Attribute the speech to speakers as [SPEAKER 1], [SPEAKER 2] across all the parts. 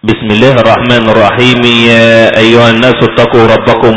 [SPEAKER 1] بسم الله الرحمن الرحيم. يا أيها الناس اتقوا ربكم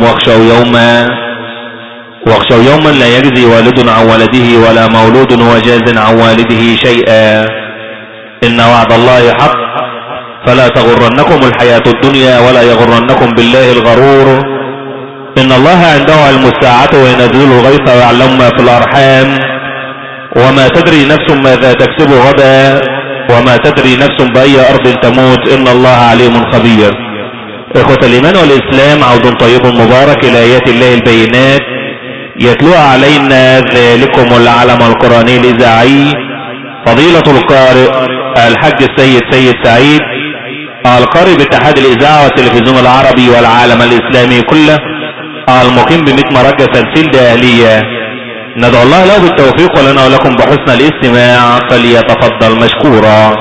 [SPEAKER 1] واخشوا يوما لا يجزي والد عن ولده ولا مولود هو جاز عن والده شيئا، إن وعد الله حق فلا تغرنكم الحياة الدنيا ولا يغرنكم بالله الغرور، إن الله عنده علم الساعة وينزل الغيث ويعلم ما في الأرحام وما تدري نفس ماذا تكسب غدا وما تدري نفس بأي أرض تموت، إن الله عليم خبير. إخوة الإيمان والإسلام، عود طيب مبارك إلى آيات الله البينات يتلوها علينا ذلكم العلم القرآني الإذاعي فضيلة القارئ الحاج السيد سيد سعيد، القارئ باتحاد الإذاعة والتلفزيون العربي والعالم الإسلامي كله، المقيم ب100 مرجة سلسلة أهلية. ندعو الله له بالتوفيق ولنا ولكم بحسن الاستماع، فليتفضل مشكورا.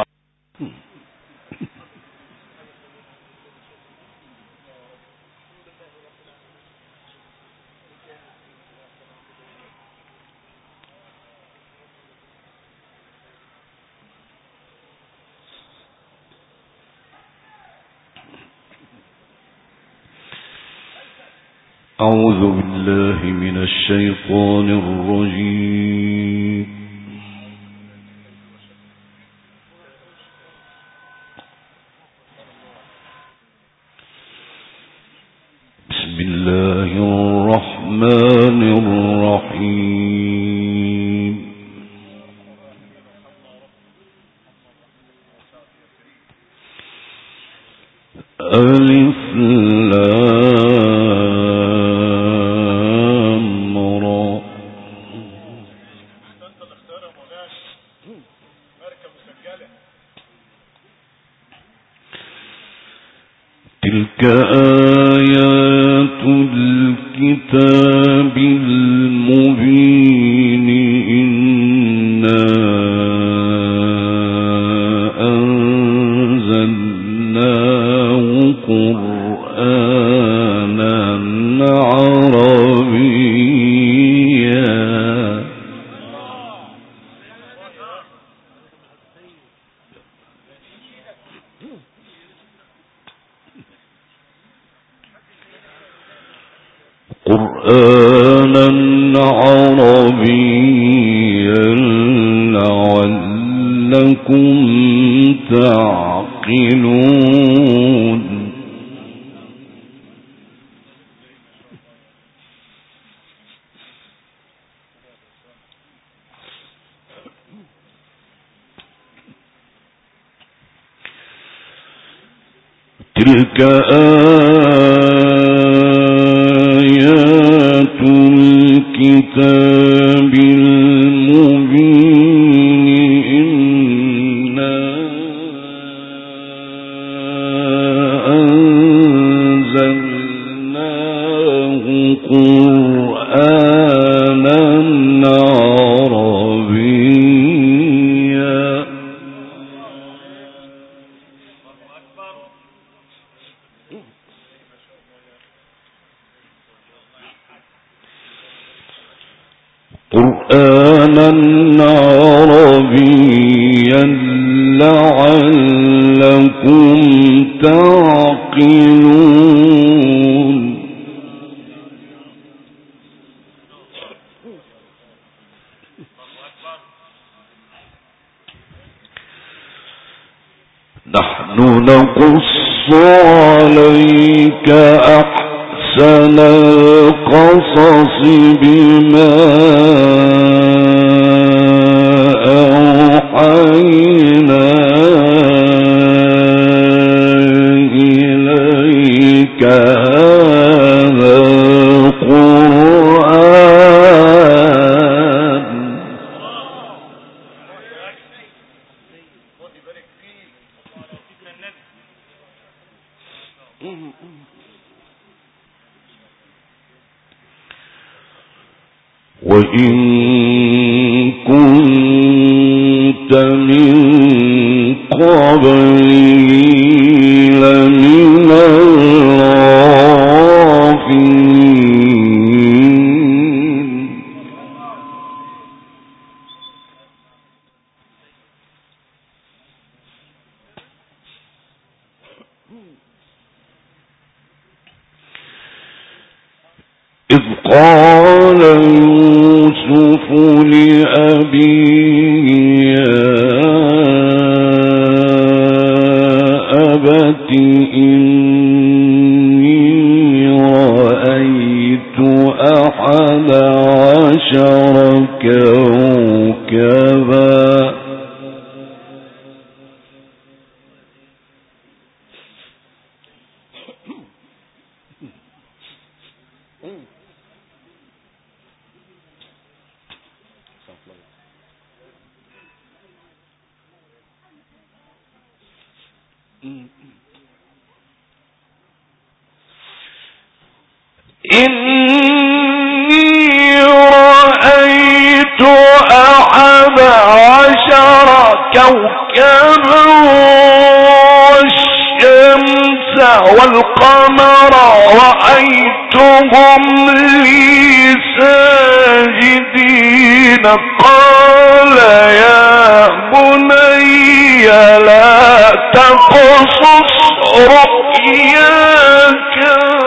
[SPEAKER 2] أعوذ بالله من الشيطان الرجيم. بسم الله الرحمن الرحيم. ألف تلك آيات الكتاب المبين إنا أنزلناه قرآنا عربيا لعلكم تعقلون. تلك آيات الكتاب المبين إنا أنزلناه قرآنا عربيا لعلكم تعقلون. نحن نقص عليك أحسن القصص بما أوحينا إليك هذا القرآن وإن كنت من قبله لمن الغافلين. إذ قال يوسف لأبيه يا أبت إني رأيت 11 كوكبا إني رأيت 11 كوكبا والشمس والقمر رأيتهم لي ساجدين قال يا بني لا تقصص رؤياك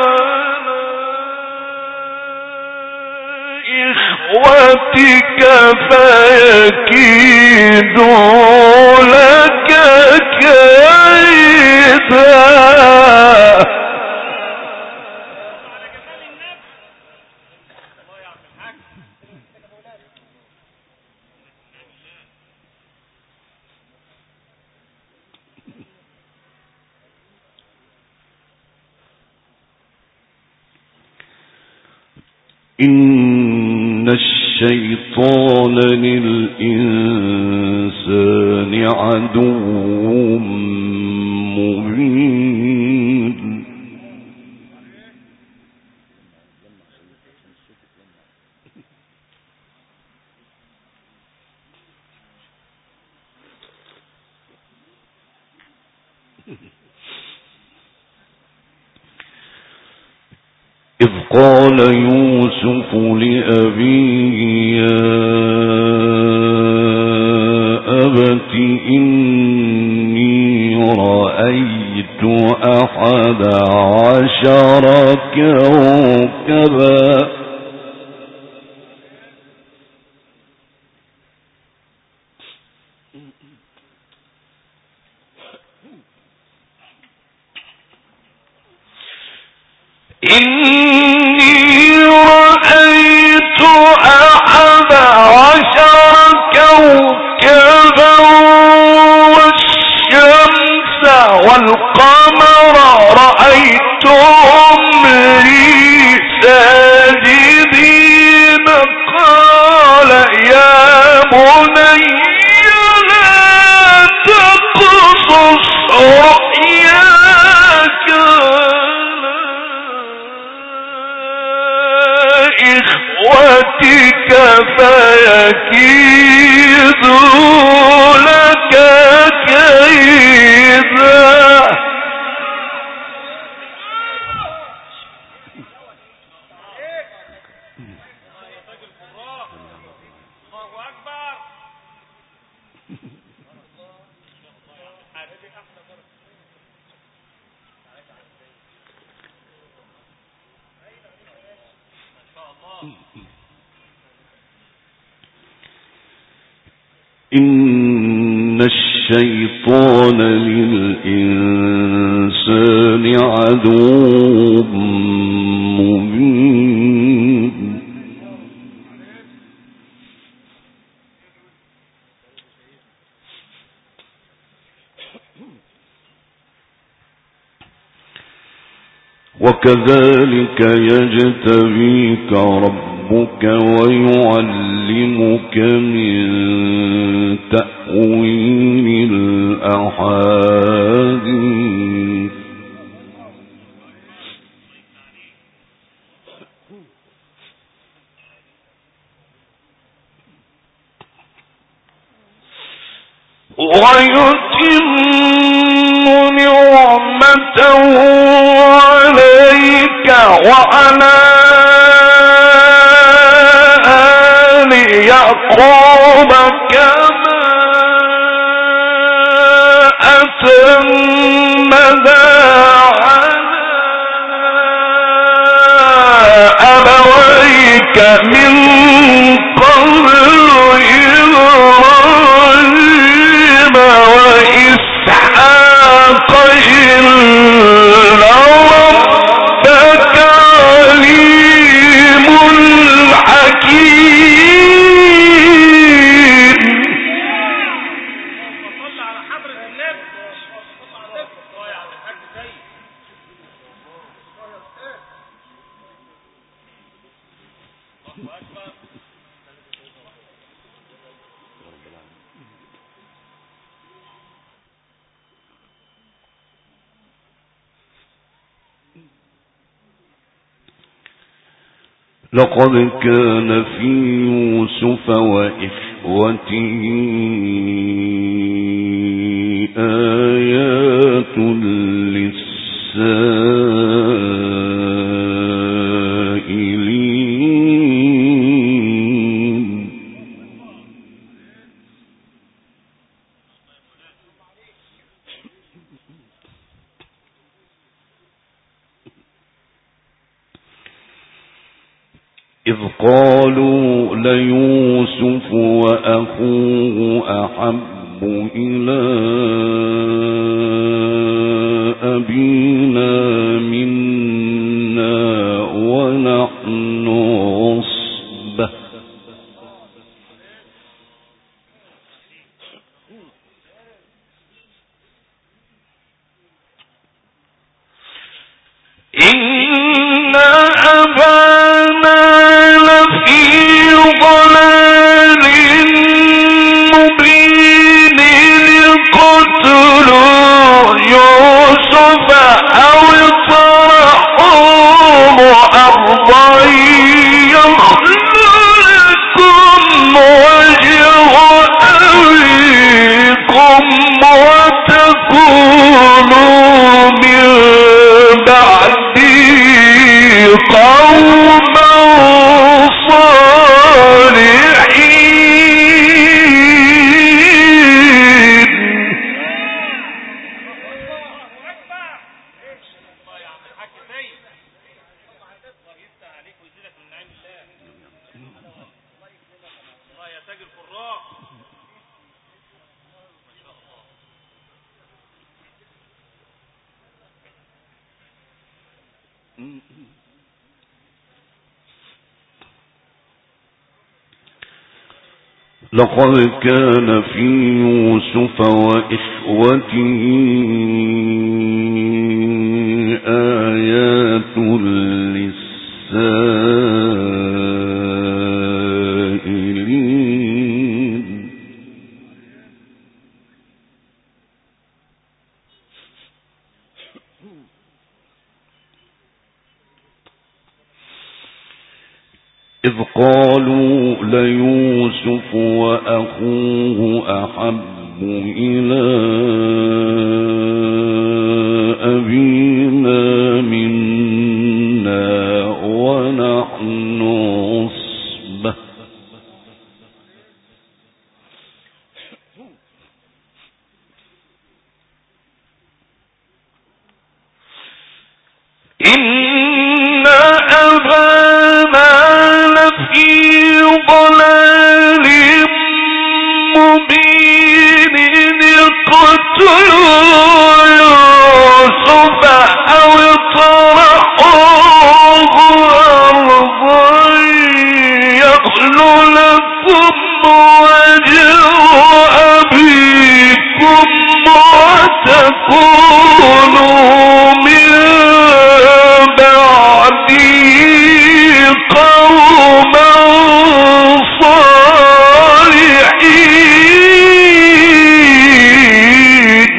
[SPEAKER 2] إخوتك فيكيدوا لك كيدا إن الشيطان للإنسان عدو مبين إذ قال يوسف لأبيه يا أبت إني رأيت 11 كوكبا إني رأيت 11 كوكبا والشمس والقمر رأيتهم لي ساجدين قال يا بني لا تقصص رؤياك إخوتك فيكيدوا لك كيدا إن الشيطان للإنسان عدو مبين وكذلك يجتبيك ربك ويعلمك من تأويل الأحاديث ويتم نعمته عليك وعلى آل يعقوب كما أتمها من قبل إبراهيم وإسحاق إن ربك عليم حكيم.
[SPEAKER 3] لقد كان في يوسف وإخوته آيات للسائلين. إذ قالوا ليوسف وأخوه أحب إلى أبينا منا ونحن عصبة.
[SPEAKER 2] إن أبانا لفي ضلال مبين اقتلوا يوسف أو اطرحوه أرضا يخل لكم وجه أبيكم وتكونوا من بعدي قوما صالحين.
[SPEAKER 3] لقد كان في يوسف وإخوته آيات للسائلين. إذ قالوا ليوسف وأخوه أحب إلى أبينا منا ونحن عصبة.
[SPEAKER 2] إن أبانا لفي ضلال مبين اقتلوا يوسف أو اطرحوه أرضا يخل لكم وجه أبيكم وتكونوا من بعدي قوما صالحين.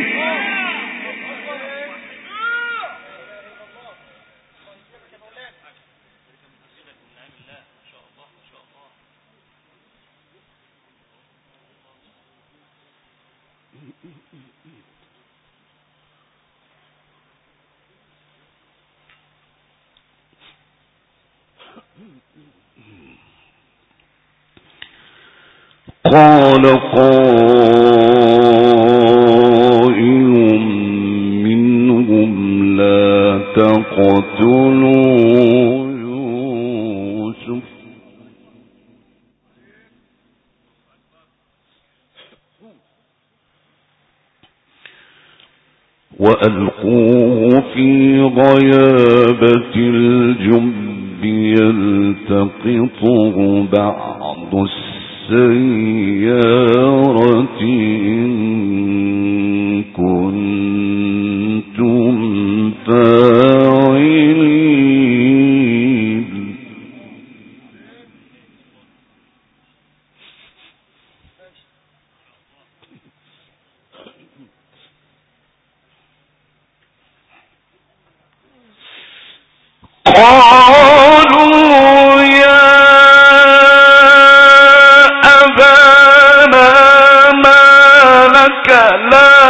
[SPEAKER 3] قال قائل منهم لا تقتلوا يوسف وألقوه في غيابة الجب يلتقطه بعض السيارة إن كنتم فاعلين.
[SPEAKER 2] قالوا يا أبانا ما لك لا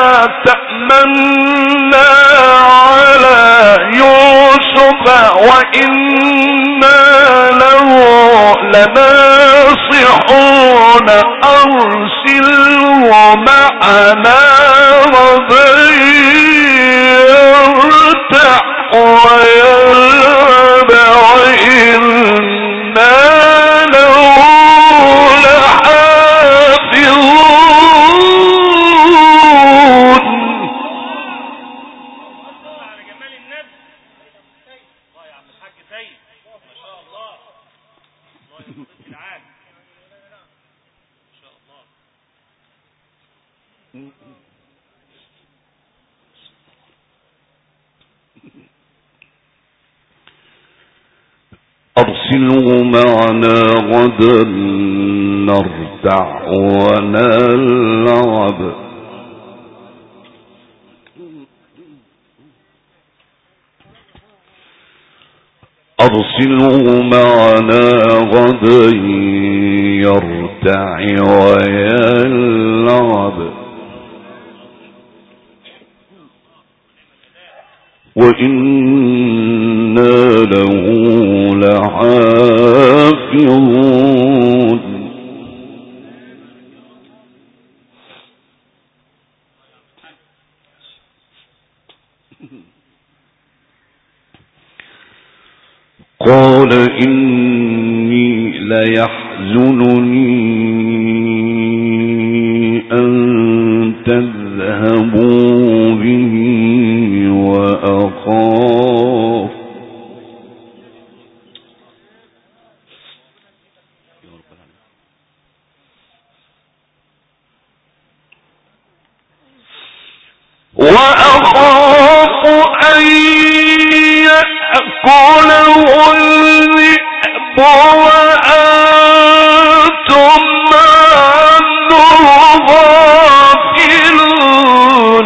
[SPEAKER 2] تأمنا على يوسف وإنا له لناصحون أرسله معنا غدا يرتع ويلعب وإنا له لحافظون.
[SPEAKER 1] على جمال النبي. الله يا عم الحاج سيد ما شاء الله. الله يا صديقي العام ما شاء الله.
[SPEAKER 3] أرسله معنا غدا نرتع ونلعب أرسله معنا غدا يرتع ويلعب وإنا له لحافظون. قال إني ليحزنني أن تذهبوا به وأخاف
[SPEAKER 2] أن يأكله الذئب وأنتم عنه غافلون.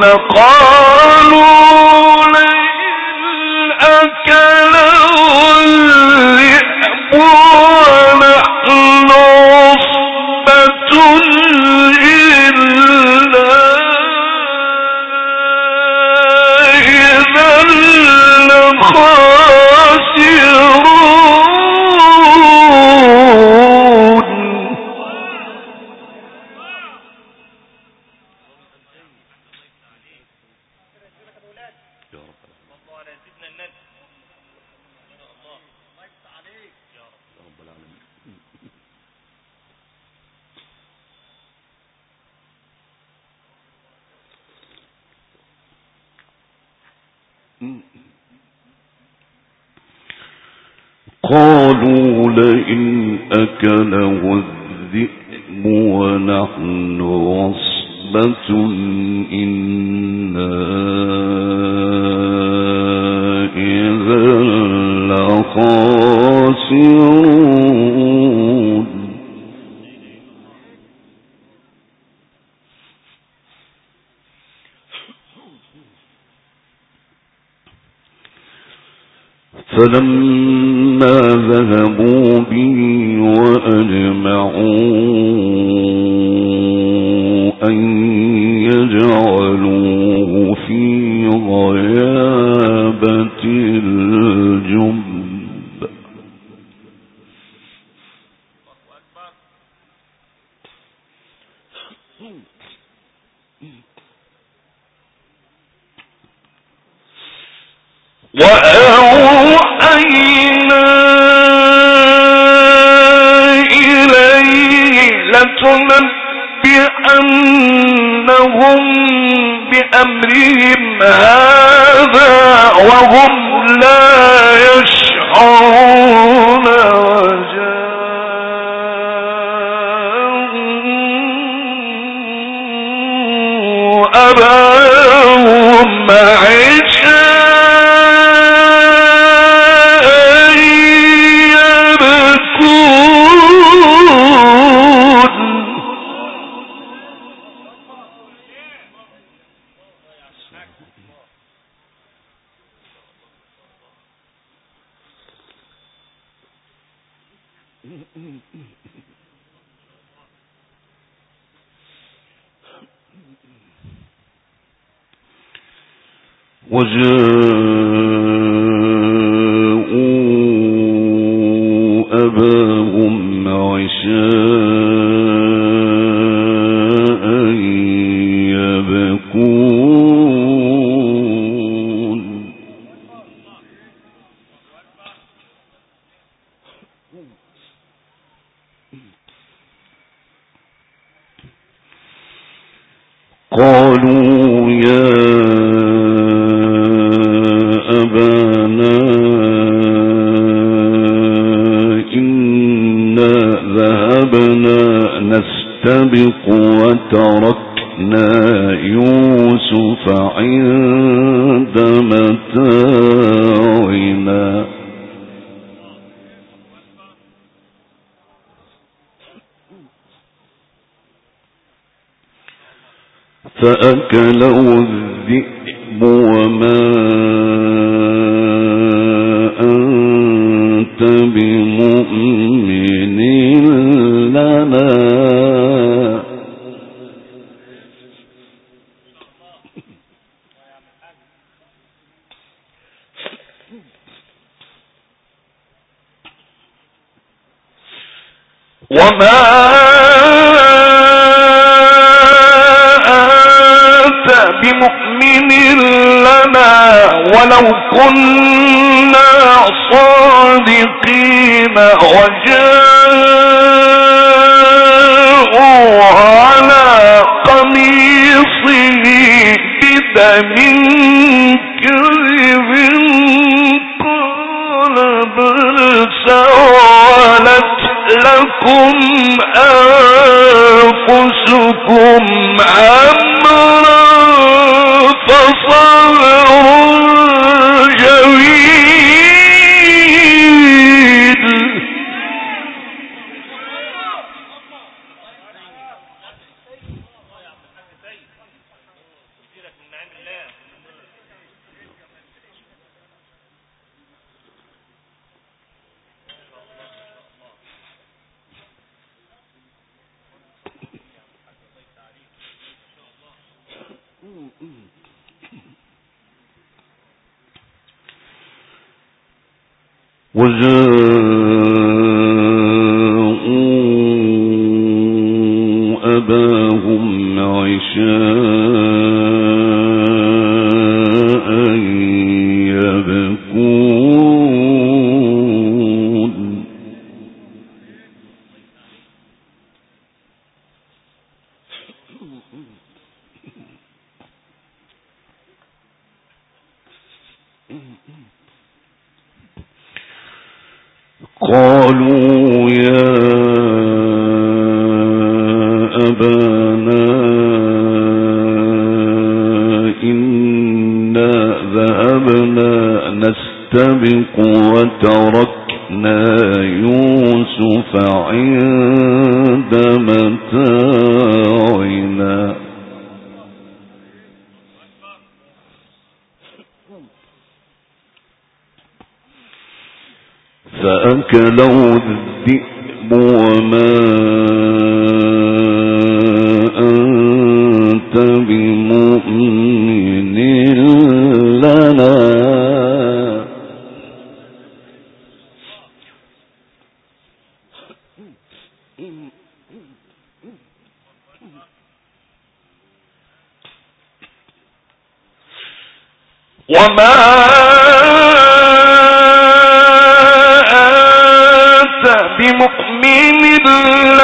[SPEAKER 2] قالوا لئن أكله الذئب ونحن عصبة
[SPEAKER 3] قالوا لئن أكله الذئب ونحن عصبة إنا إذا لخاسرون. فلما ذهبوا به وأجمعوا أن يجعلوه في غيابة الجب
[SPEAKER 2] وأوحينا إليه لتنبئنهم أمرهم هذا وهم لا يشعرون وجاءوا أباهم عشاء يبكون
[SPEAKER 3] وجاءوا أباهم عشاء يبكون قالوا يا أبانا إنا ذهبنا نستبق وتركنا يوسف عند متاعنا فأكله الذئب وما أنت بمؤمن لنا
[SPEAKER 2] وما أنت بمؤمن لنا ولو كنا صادقين وجاءوا على قميصه بدم كذب قال بل سولت لكم أنفسكم أمرا فصبر جميل
[SPEAKER 3] وجاءوا أباهم عشاء يبكون قالوا يا أبانا إنا ذهبنا نستبق وتركنا يوسف عند متاعنا فأكله الذئب وما أنت بمؤمن لنا
[SPEAKER 2] وما أنت بمؤمن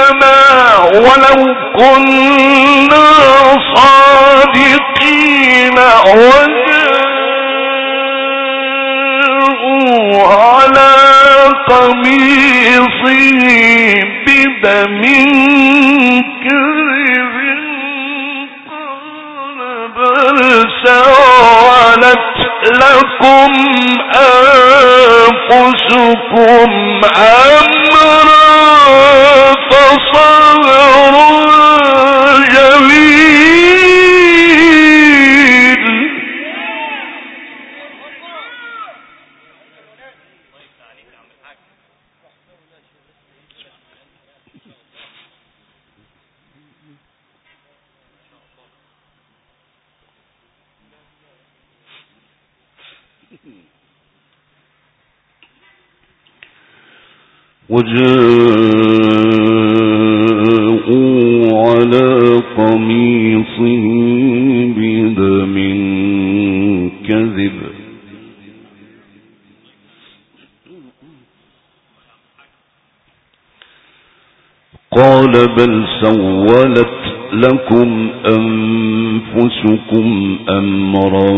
[SPEAKER 2] لنا ولو كنا صادقين قميصه بدم كذب قال بل سولت لكم أنفسكم أمرا فصبر جميل.
[SPEAKER 3] وجاءوا على قميصه بدم كذب قال بل سولت لكم أنفسكم أمرا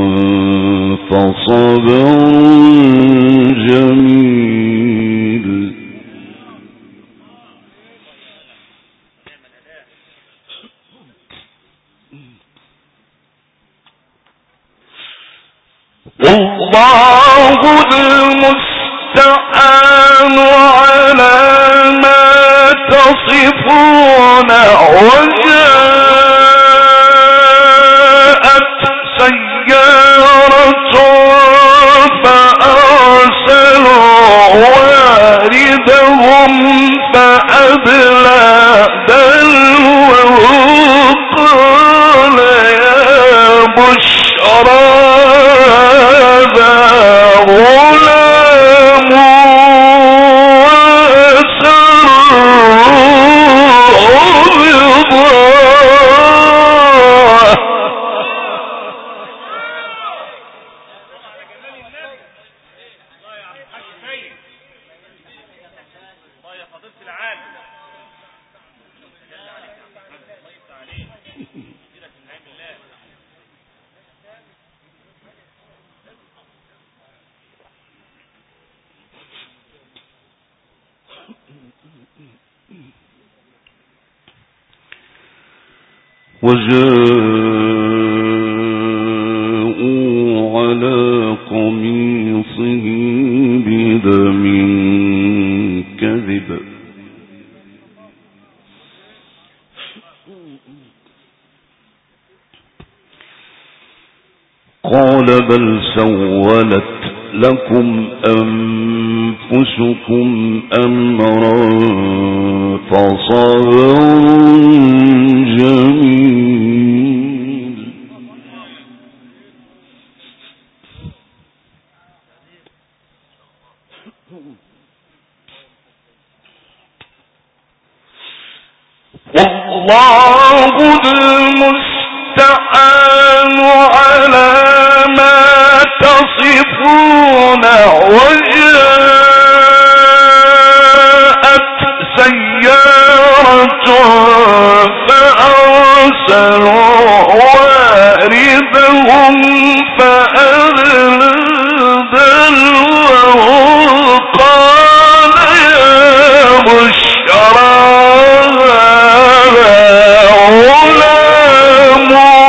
[SPEAKER 3] فصبر جميل.
[SPEAKER 2] والله المستعان على ما تصفون. وجاءت سيارة فأرسلوا واردهم فأدلى دلوه قال يا بشرى غلام
[SPEAKER 3] وجاءوا على قميصه بدم كذب قال بل سولت لكم أنفسكم أمرا فصبر جميل.
[SPEAKER 2] والله المستعان على ما تصفون. وجاءت سيارة فأرسلوا واردهم فأدلى دلوه قال يا بشرى غلام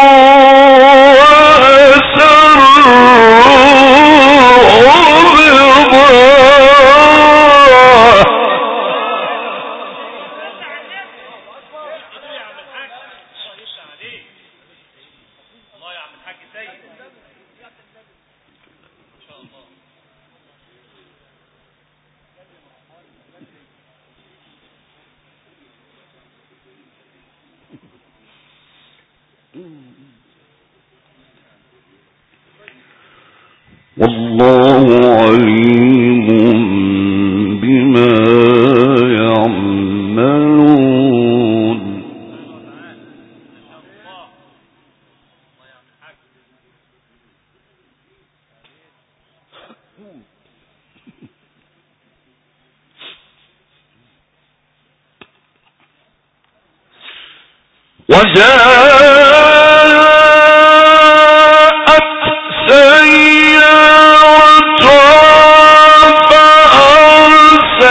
[SPEAKER 3] والله عليم بما يعملون.
[SPEAKER 2] وجاءت سيارة فأرسلوا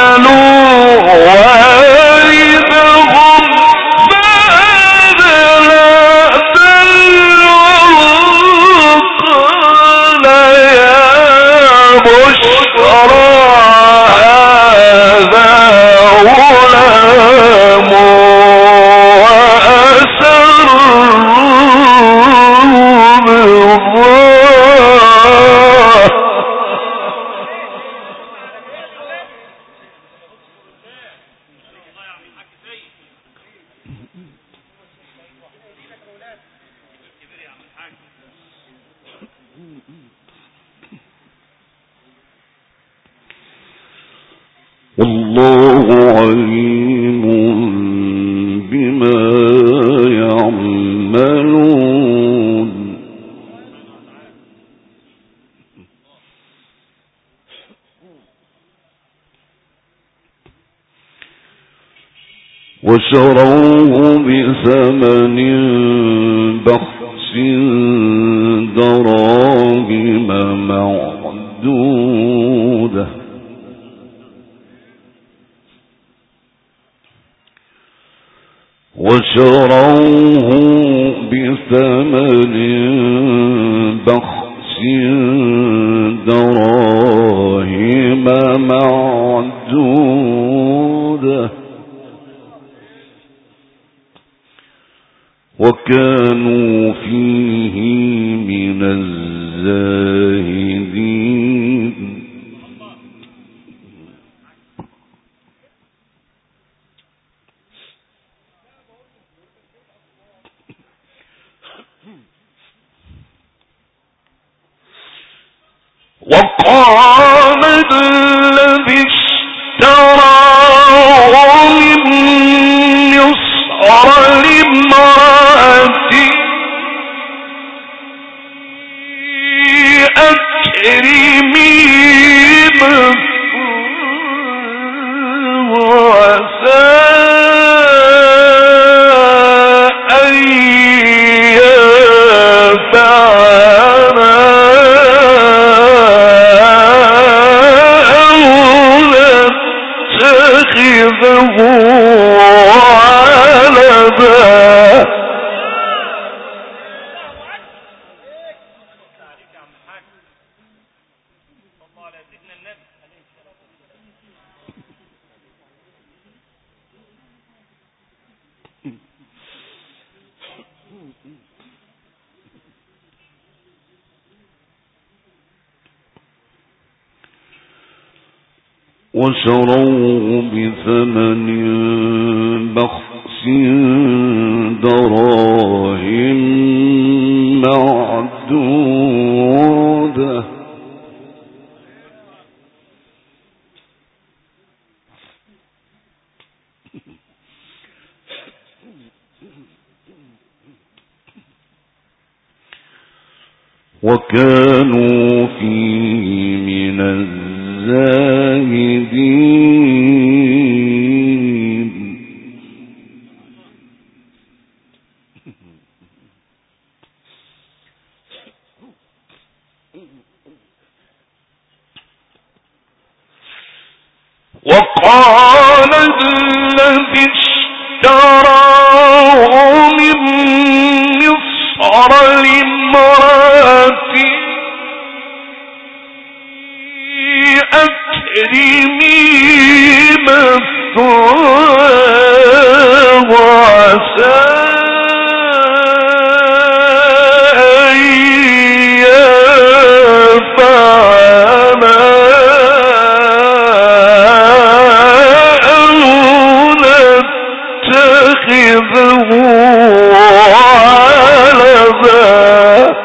[SPEAKER 2] بشرى هذا غلام وأسروا بالله
[SPEAKER 3] والله عليم بما يعملون وشروه بثمن بخس دراهم معدودة وشروه بثمن بخس دراهم معدودة وكانوا فيه من الزاهدين
[SPEAKER 2] وقال الذي اشتراه من مصر لامرأته أكرمي مثواه وعسى أن ينفعنا أو نتخذه ولدا
[SPEAKER 3] وشروه بثمن بخس دراهم معدودة وكانوا فيه من الزاهدين
[SPEAKER 2] وقال الذي اشتراه من مصر لامرأته أكرمي مثواه وعسى أن ينفعنا أو نتخذه ولدا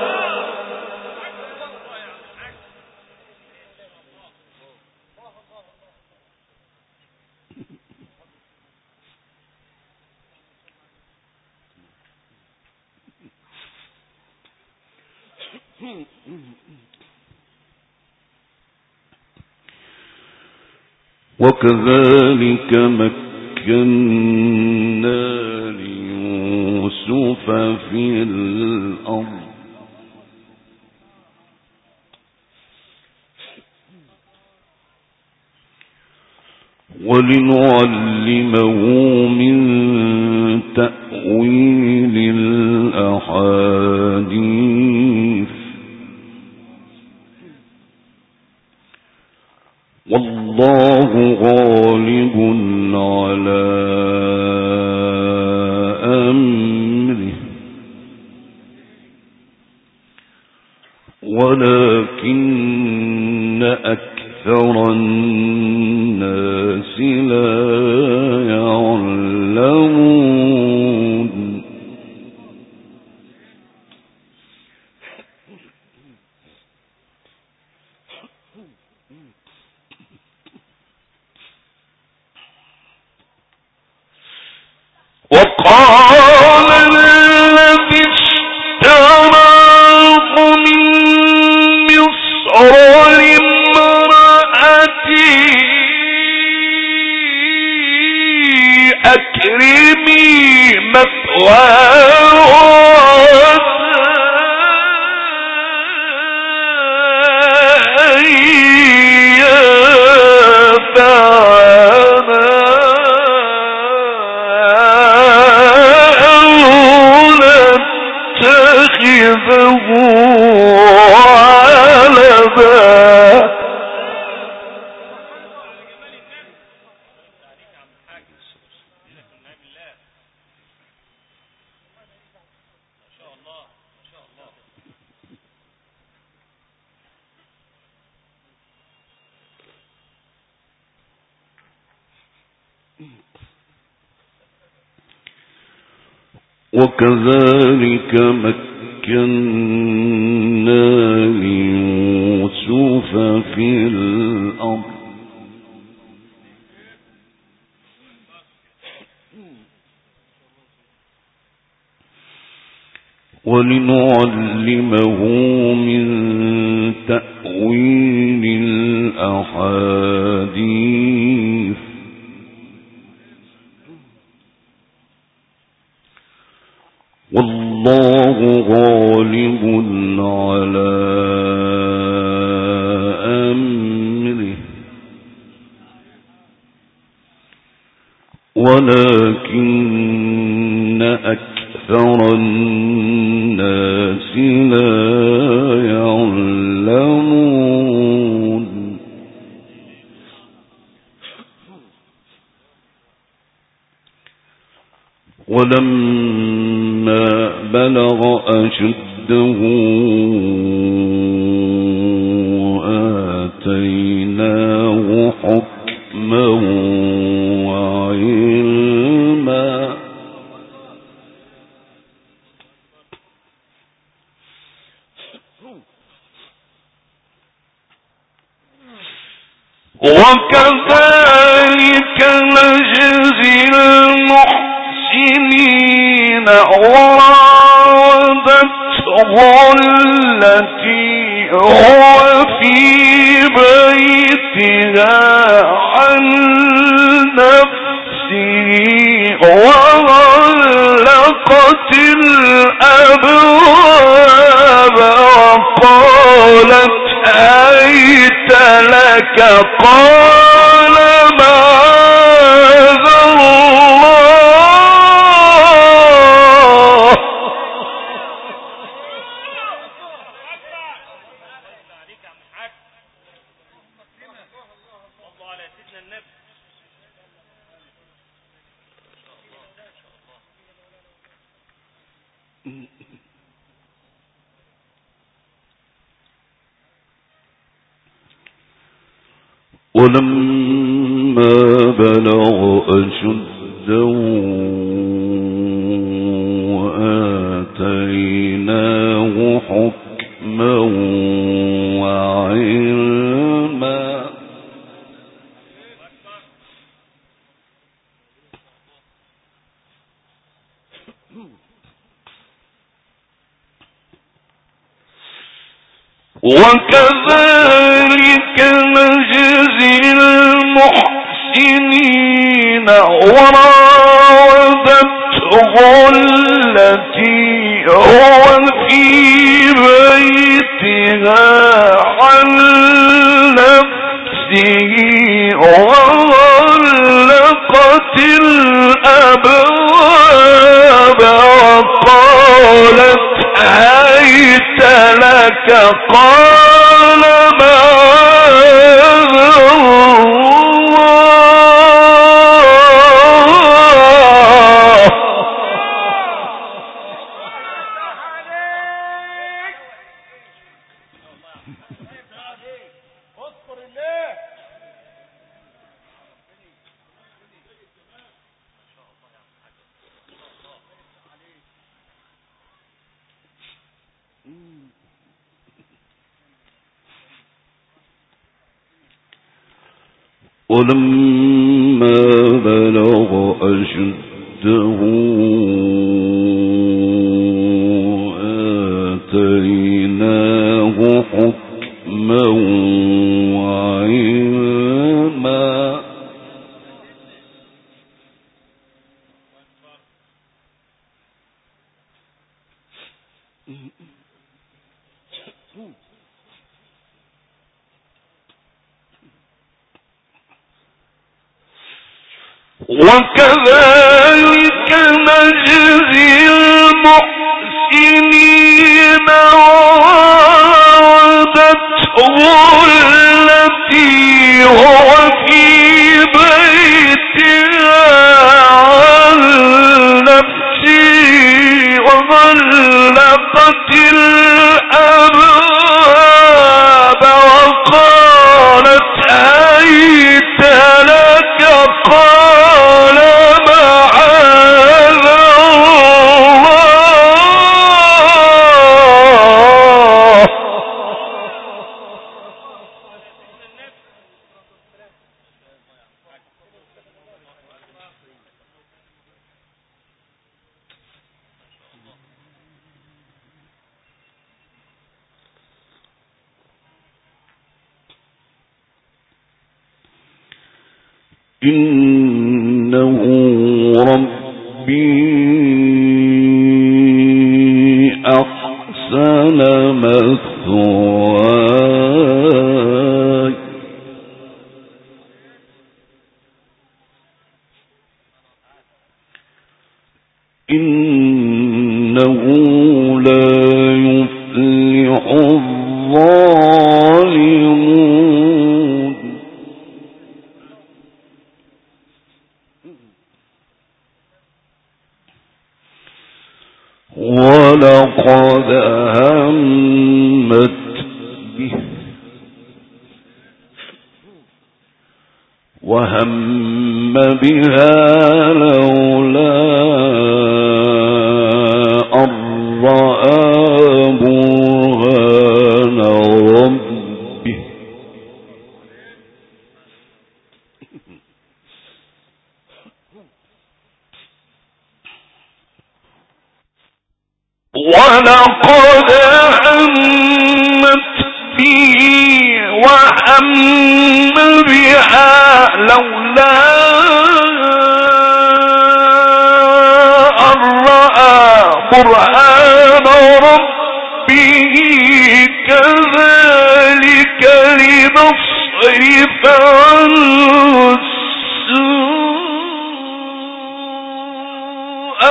[SPEAKER 3] وكذلك مكنا ليوسف في الأرض ولنعلمه من تأويل الأحاديث والله غالب على أمره ولكن أكثر الناس لا يعلمون
[SPEAKER 2] وقال الذي اشتراه من مصر لامرأته أكرمي مثواه
[SPEAKER 3] وكذلك مكنا ليوسف في الأرض ولنعلمه من تأويل الأحاديث والله غالب على أمره ولكن أكثر الناس لا يعلمون ولما بلغ أشده آتيناه حكما وعلما
[SPEAKER 2] وكذلك نجزي المحسنين وراودته التي هو في بيتها عن نفسه وغلقت الأبواب وقالت هيت لك قال معاذ الله
[SPEAKER 3] ولما بلغ أشده آتيناه حكما وعلما
[SPEAKER 2] وكذلك نجزي المحسنين وراودته التي هو في بيتها عن نفسه وغلقت الأبواب وقالت هيت لك قال معاذ الله
[SPEAKER 3] ولما بلغ أشده آتيناه حكما وعلما
[SPEAKER 2] وكذلك نجزي المحسنين وراودته التي هو في بيتها عن نفسه وغلقت الأبواب وقالت هيت لك قال معاذ الله
[SPEAKER 3] إنه ربي أحسن مثواي إنه لا يفلح الظالمون ولقد همت به وهم بها لولا أن رأى برهان ربه
[SPEAKER 2] ولقد همت به وهم بها لولا أن رأى برهان ربه كذلك لنصرف عنه السوء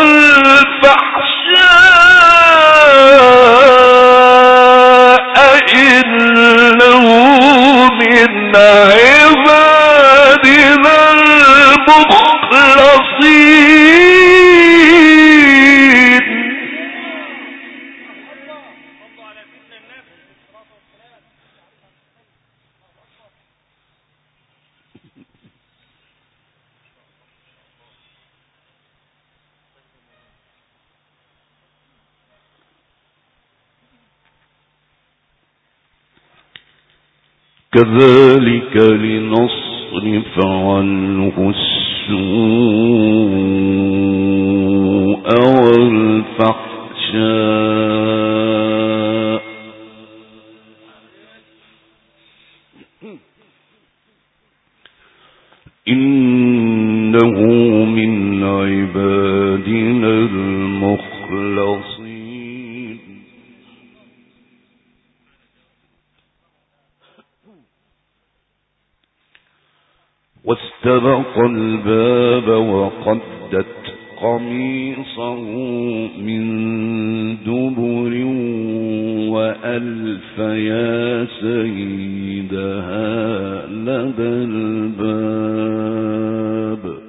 [SPEAKER 2] والفحشاء إنه من عبادنا المخلصين
[SPEAKER 3] كذلك لنصرف عنه السوء والفحشاء إنه من عبادنا المخلصين واستبق الباب وقدت قميصه من دبر وألف يا سيدها لدى الباب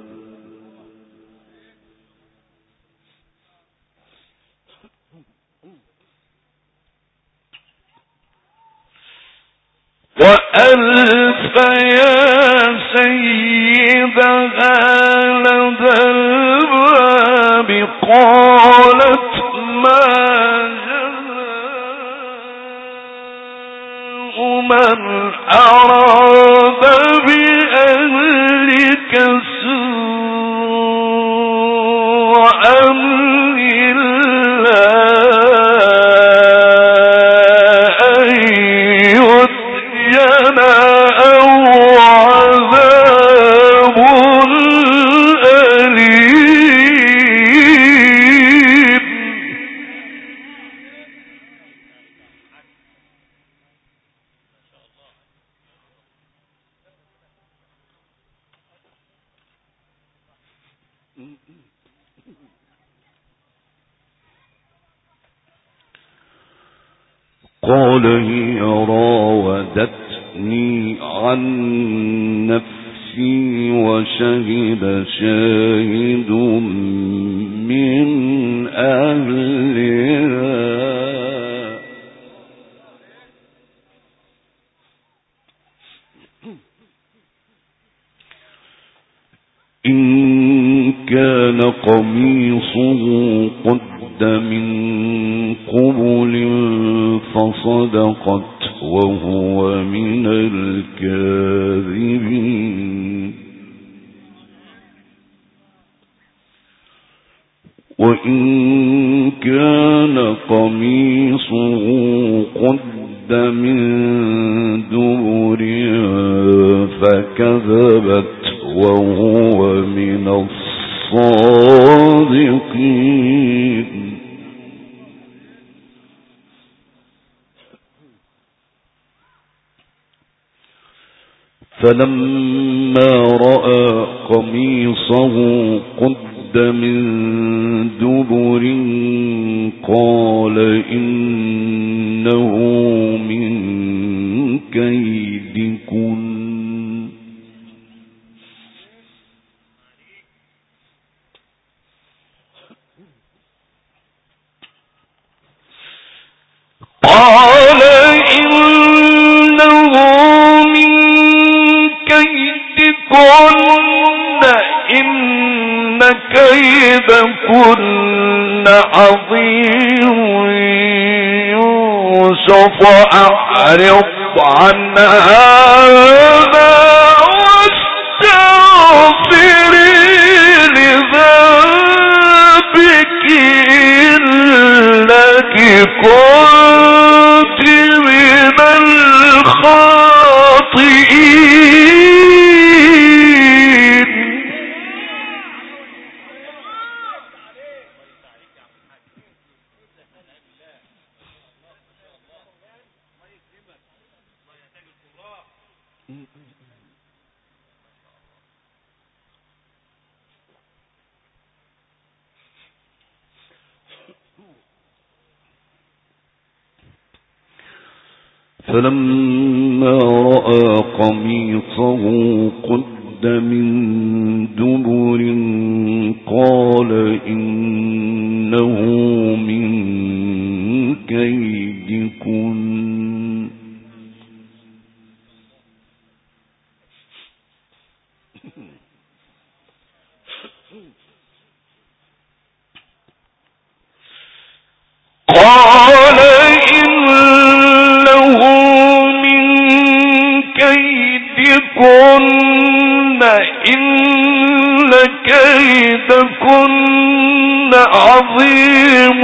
[SPEAKER 2] وألف يا سيدها لدى الباب قالت ما جزاء من أراد بأهلك سوءا إلا أن يسجن أو عذاب أليم.
[SPEAKER 3] قال هي راودتني عن نفسي وشهد شاهد من أهلها إن كان قميصه قد من قبل فصدقت وهو من الكاذبين وإن كان قميصه قد من دبر فكذبت وهو من الصادقين فلما رأى قميصه قد من دبر قال إنه من كيدكن
[SPEAKER 2] قال إنه من كيدكن إن كيدكن عظيم يوسف أعرض عن هذا واستغفري لذنبك إنك كنت من الخاطئين.
[SPEAKER 3] فلما رأى قميصه قد من دبر قال إنه من كيدكن
[SPEAKER 2] قال إنه من كيدكن إن كيدكن عظيم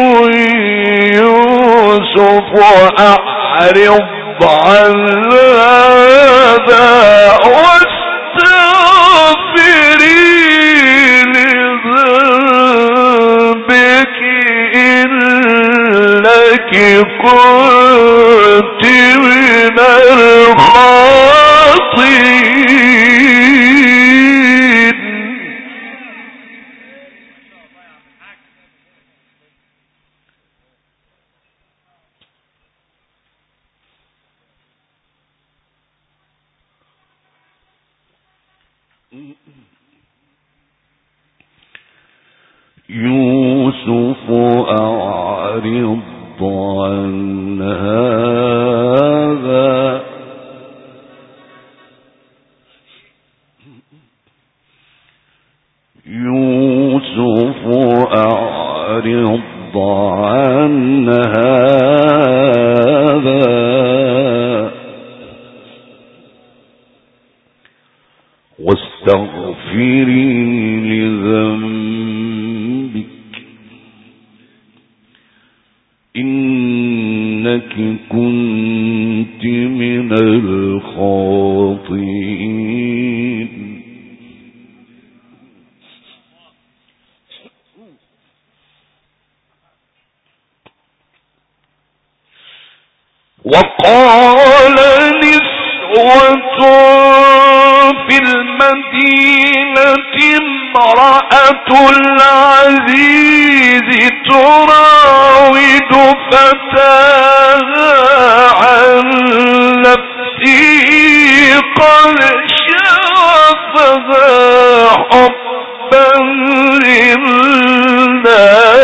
[SPEAKER 2] يوسف أعرض عن هذا واستغفري لذنبك إنك كنت من الخاطئين.
[SPEAKER 3] يوسف أعرض عن هذا واستغفري لذنبك إنك كنت من الخاطئين. وقال نسوة في المدينة امرأة العزيز تراود فتاها عن نفسه قد شغفها حبا إنا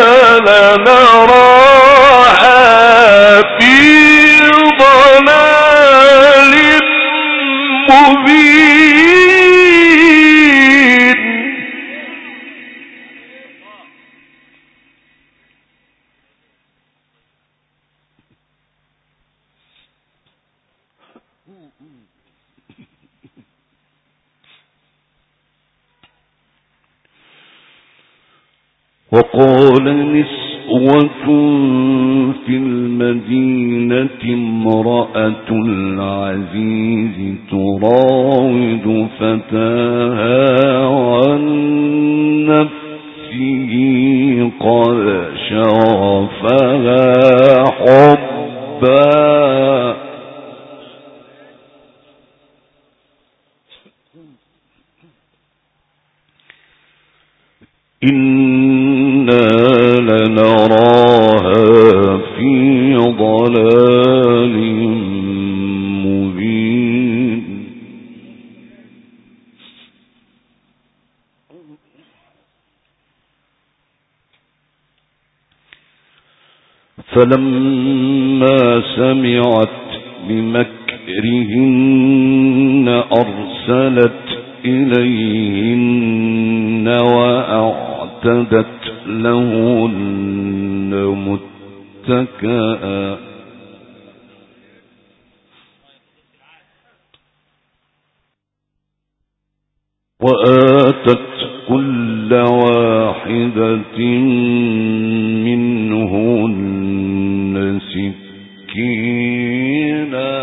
[SPEAKER 3] لنراها في ضلال مبين. وقال نسوة في المدينة امرأة العزيز تراود فتاها عن نفسه قد شغفها حبا إنا لنراها في ضلال مبين. فلما سمعت بمكرهن أرسلت إليهن وأعتدت لهن متكئا وآتت كل واحدة منهن سكينا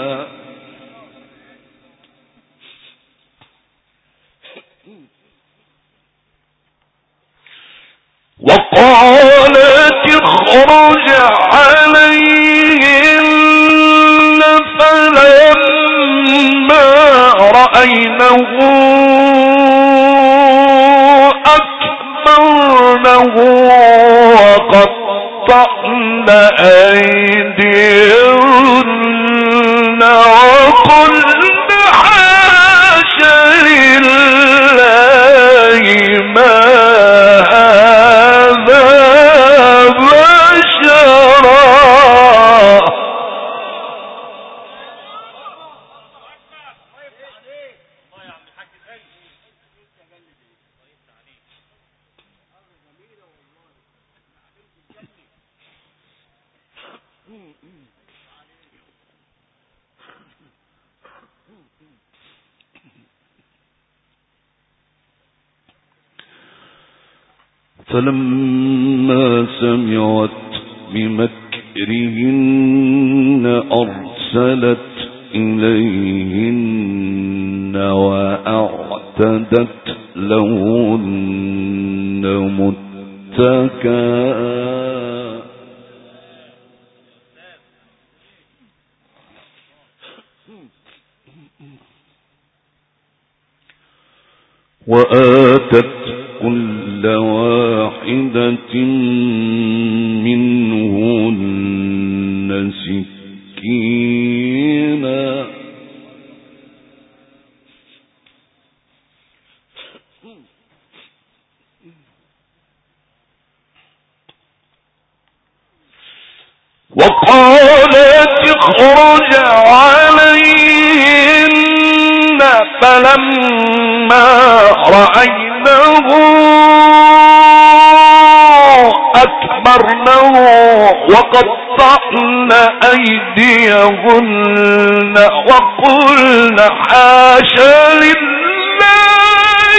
[SPEAKER 3] وقالت اخرج عليهن فلما رأينه أكبرنه وقطعن أيديهن وقلن حاش لله ما فلما سمعت بمكرهن أرسلت إليهن وأعتدت لهن متكئا وآتت كل واحدة منهن سكينا وقالت اخرج عليهن فلما رأينه أكبرنه وقطعن أيديهن وقلن حاش لله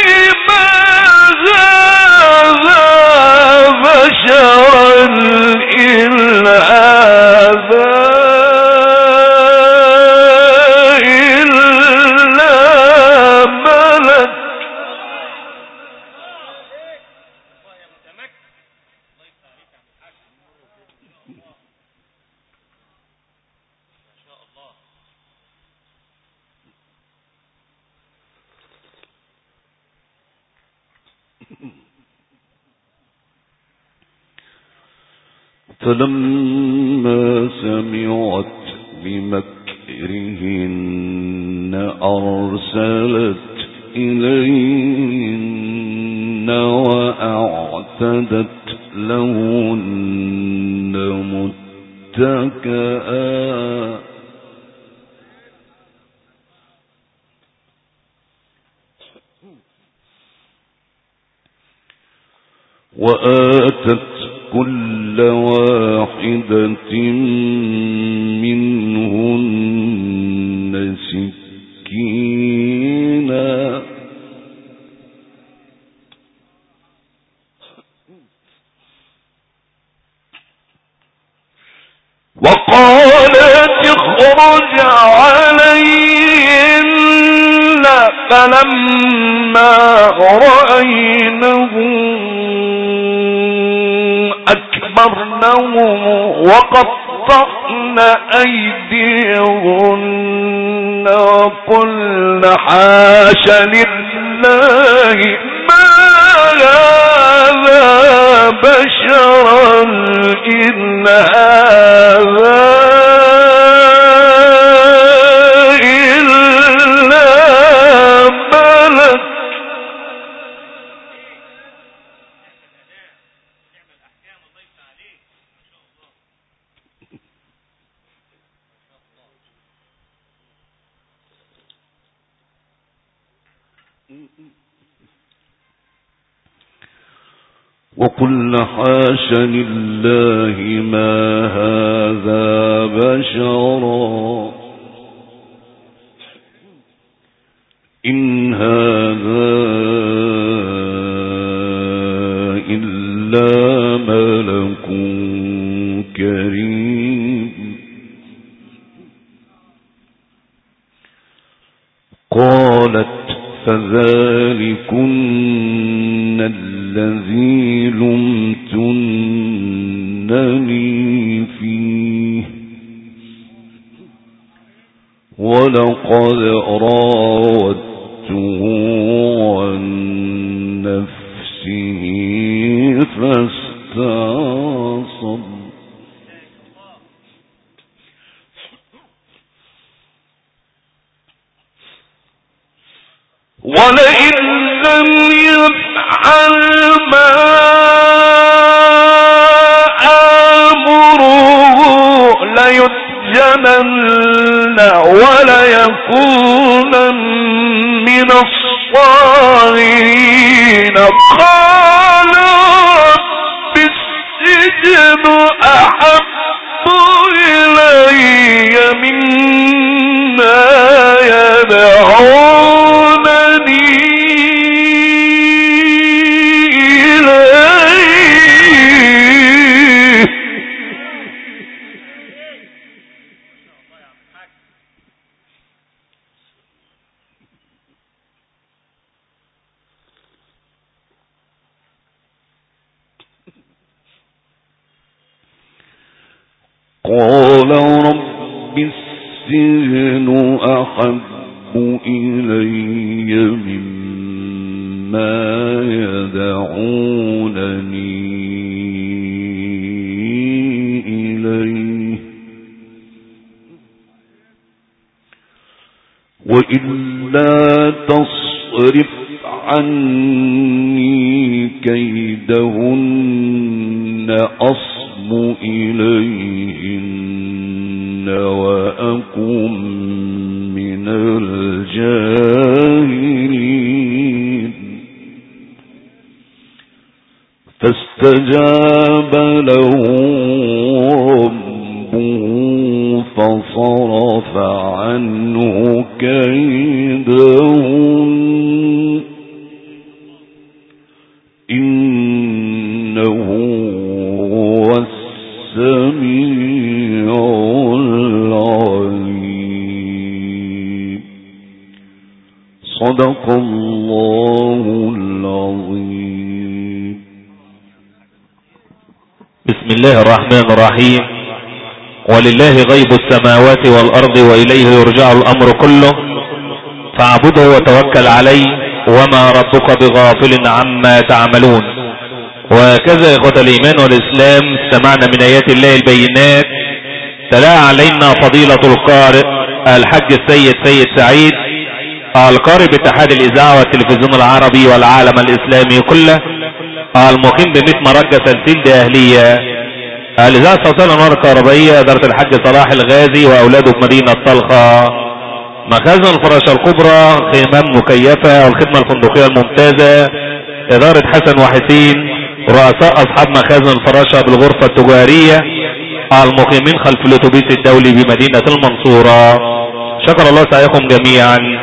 [SPEAKER 3] بشرا إن هذا إلا ملك. فلما سمعت بمكرهن أرسلت إليهن وأعتدت لهن متكئا وآتت كل واحدة منهن سكينا وقالت اخرج عليهن فلما رأينه أكبرنه وقطعن أيديهن وقلن حاش لله ما هذا بشرا إن هذا إلا ملك. وقل حاش لله ما هذا بشرا إن هذا إلا ملك كريم. قالت فذلكن الذي لمتنني فيه ولقد راودته عن نفسه فاستعصم. ولئن لم يفعل ما آمره ليسجنن وليكونن من الصاغرين. قال رب السجن أحب إلي مما يدعونني إليه. قال رب السجن أحب إلي مما يدعونني إليه وإلا تصرف عني كيدهن أصب إليهن وأكن من الجاهلين. فاستجاب له ربه فصرف عنه كيدهن إنه صدق الله العظيم.
[SPEAKER 1] بسم الله الرحمن الرحيم. ولله غيب السماوات والأرض وإليه يرجع الأمر كله فاعبده وتوكل عليه وما ربك بغافل عما تعملون. وكذا إخوة الإيمان والإسلام استمعنا من آيات الله البينات تلا علينا فضيلة القارئ الحج السيد سيد سعيد القارئ باتحاد الإذاعة والتلفزيون العربي والعالم الإسلامي كله المقيم ب100 مرجة سلسلة أهلية الإذاعة الصوتية الأنوار الكهربائية إدارة الحج صلاح الغازي وأولاده بمدينة طلخة مخازن الفراشة الكبرى خيمان مكيفة والخدمة الفندقية الممتازة إدارة حسن وحسين رؤساء أصحاب مخازن الفراشة بالغرفة التجارية المقيمين خلف الأتوبيس الدولي بمدينة المنصورة. شكر الله سعيكم جميعا.